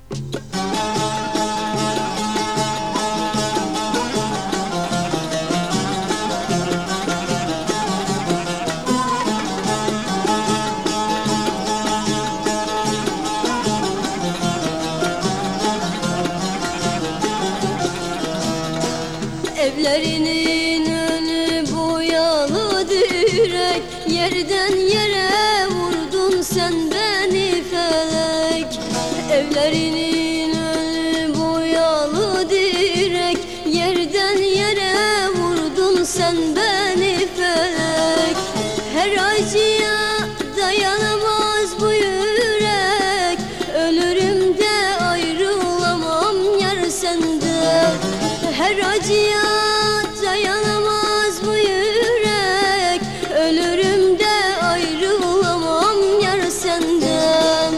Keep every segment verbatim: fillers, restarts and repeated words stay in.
Evlerinin önü boyalı direk, yerden yere vurdun sen beni felek. Evlerinin önü boyalı direk, yerden yere vurdun sen beni felek. Her acıya dayanamaz bu yürek, ölürüm de ayrılamam yar senden. Her acıya dayanamaz bu yürek, ölürüm de ayrılamam yar senden.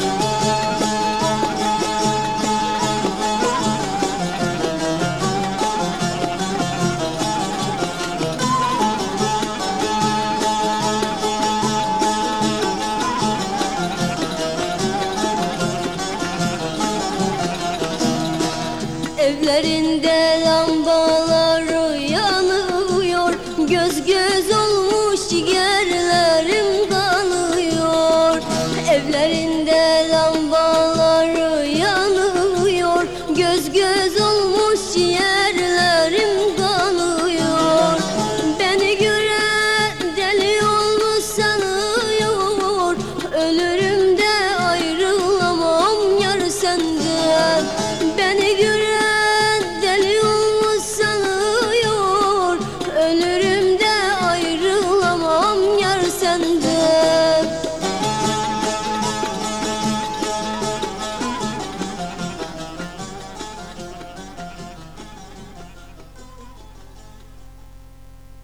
Evlerinde lambalar yanıyor, göz göz olmuş ciğerlerim kanıyor. Evlerinde lambalar yanıyor, göz göz olmuş ciğerlerim kanıyor. Beni gören deli olmuş sanıyor, ölürüm de ayrılamam yar senden.